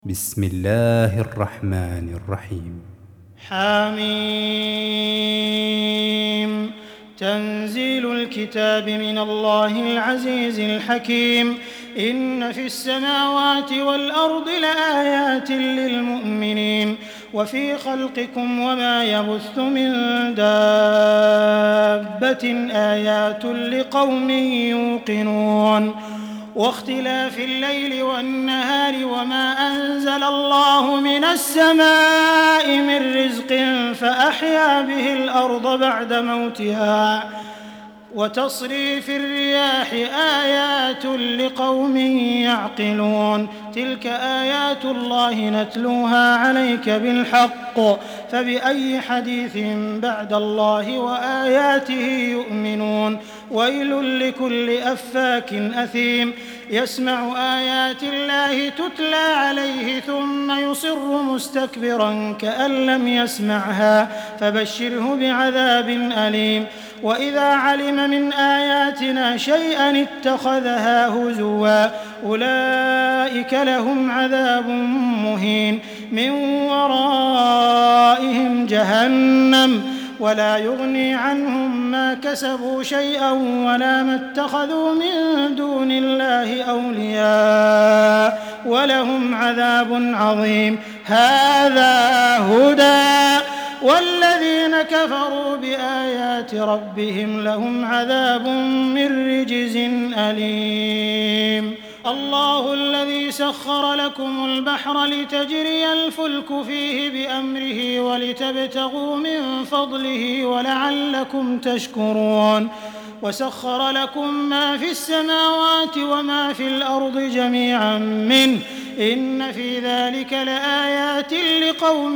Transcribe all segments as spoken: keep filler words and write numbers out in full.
بسم الله الرحمن الرحيم. حميم. تنزيل الكتاب من الله العزيز الحكيم. إن في السماوات والأرض لآيات للمؤمنين وفي خلقكم وما يبث من دابة آيات لقوم يوقنون. واختلاف الليل والنهار وما أنزل الله من السماء من رزق فأحيا به الأرض بعد موتها وتصريف الرياح آيات لقوم يعقلون. تلك آيات الله نتلوها عليك بالحق فبأي حديث بعد الله وآياته يؤمنون. ويل لكل أفاك أثيم يسمع آيات الله تتلى عليه ثم يصر مستكبرا كأن لم يسمعها فبشره بعذاب أليم. وإذا علم من آياتنا شيئا اتخذها هزوا أولئك لهم عذاب مهين من ورائهم جهنم ولا يغني عنهم ما كسبوا شيئا ولا ما اتخذوا من دون الله أولياء ولهم عذاب عظيم. هذا هدى والذين كفروا بآيات ربهم لهم عذاب من رجز أليم. الله الذي سخر لكم البحر لتجري الفلك فيه بأمره ولتبتغوا من فضله ولعلكم تشكرون. وسخر لكم ما في السماوات وما في الأرض جميعا منه إن في ذلك لآيات لقوم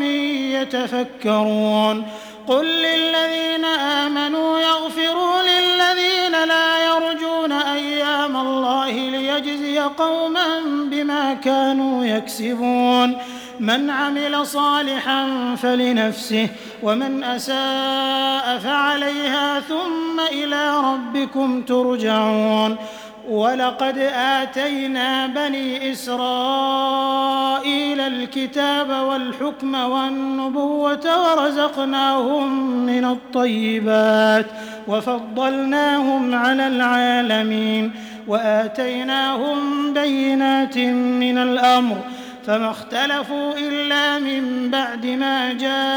يتفكرون. قل للذين آمنوا يغفروا للذين لا يرجون أيام الله ليجزي قوما بما كانوا يكسبون. من عمل صالحا فلنفسه ومن أساء فعليها ثم إلى ربكم ترجعون. ولقد آتينا بني إسرائيل الكتاب والحكم والنبوة ورزقناهم من الطيبات وفضلناهم على العالمين وآتيناهم بينات من الأمر فما اختلفوا إلا من بعد ما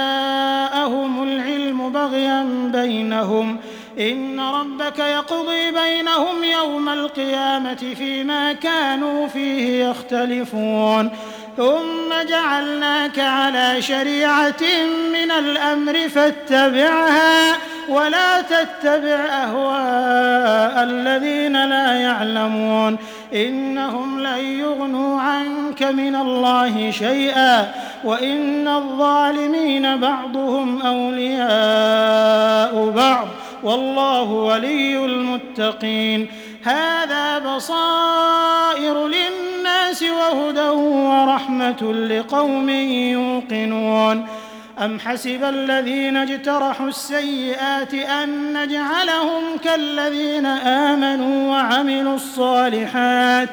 جاءهم العلم بغيا بينهم إن ربك يقضي بينهم يوم القيامة فيما كانوا فيه يختلفون. ثم جعلناك على شريعة من الأمر فاتبعها ولا تتبع أهواء الذين لا يعلمون إنهم لن يغنوا عنك من الله شيئا وإن الظالمين بعضهم أولياء بعض والله ولي المتقين. هذا بصائر للناس وهدى ورحمة لقوم يوقنون. أم حسب الذين اجترحوا السيئات أن نجعلهم كالذين آمنوا وعملوا الصالحات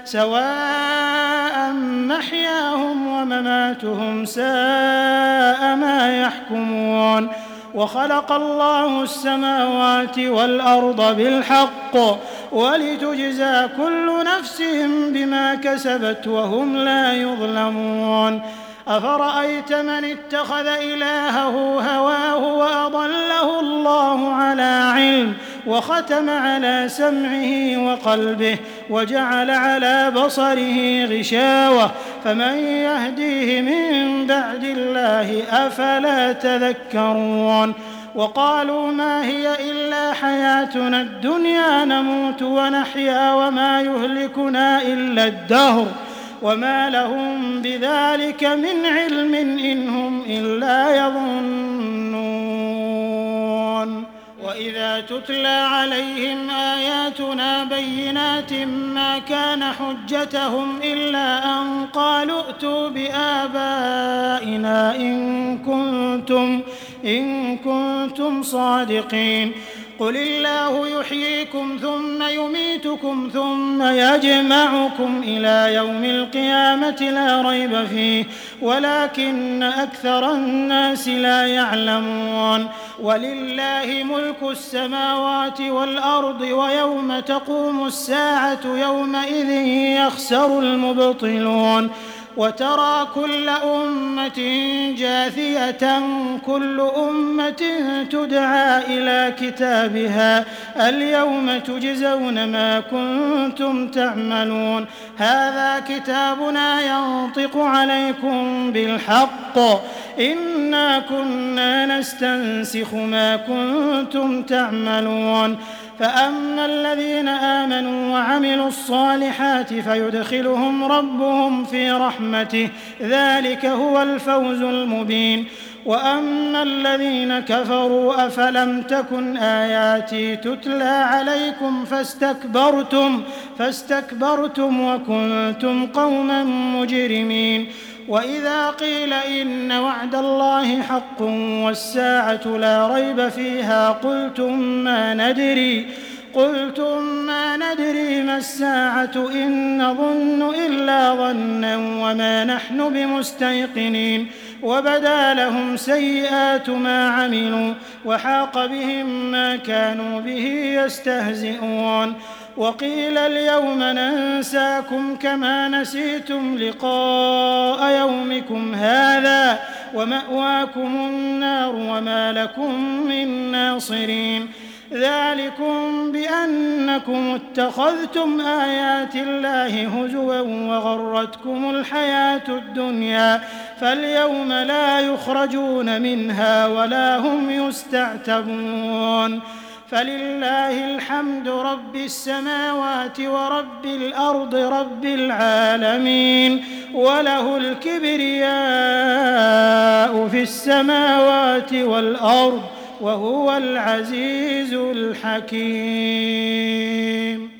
سواء محياهم ومماتهم ساء ما يحكمون. وخلق الله السماوات والأرض بالحق ولتجزى كل نفس بما كسبت وهم لا يظلمون. أفرأيت من اتخذ إلهه هواه وأضله الله على علم وختم على سمعه وقلبه وجعل على بصره غشاوة فمن يهديه من بعد الله أفلا تذكرون. وقالوا ما هي إلا حياتنا الدنيا نموت ونحيا وما يهلكنا إلا الدهر وما لهم بذلك من علم إن هم إلا يظنون. وإذا تتلى عليهم آياتنا بينات ما كان حجتهم إلا أن قالوا ائتوا بآبائنا إن كنتم, إن كنتم صادقين. قل الله يحييكم ثم يميتكم ثم يجمعكم إلى يوم القيامة لا ريب فيه ولكن أكثر الناس لا يعلمون ولله ملك السماوات والأرض ويوم تقوم الساعة يومئذ يخسر المبطلون وترى كل أمة جاثية كل أمة تدعى إلى كتابها اليوم تجزون ما كنتم تعملون هذا كتابنا ينطق عليكم بالحق إنا كنا نستنسخ ما كنتم تعملون فأما الذين آمنوا وعملوا الصالحات فيدخلهم ربهم في رحمته ذلك هو الفوز المبين وأما الذين كفروا أفلم تكن آياتي تتلى عليكم فاستكبرتم فاستكبرتم وكنتم قوما مجرمين وإذا قيل إن وعد الله حق والساعة لا ريب فيها قلتم ما ندري قلتم ما ندري ما الساعة إن نظن إلا ظنا وما نحن بمستيقنين وبدا لهم سيئات ما عملوا وحاق بهم ما كانوا به يستهزئون وقيل اليوم ننساكم كما نسيتم لقاء يومكم هذا ومأواكم النار وما لكم من ناصرين ذلكم بأنكم اتخذتم آيات الله هزوا وغرتكم الحياة الدنيا فاليوم لا يخرجون منها ولا هم يستعتبون فلله الحمد رب السماوات ورب الأرض رب العالمين وله الكبرياء في السماوات والأرض وهو العزيز الحكيم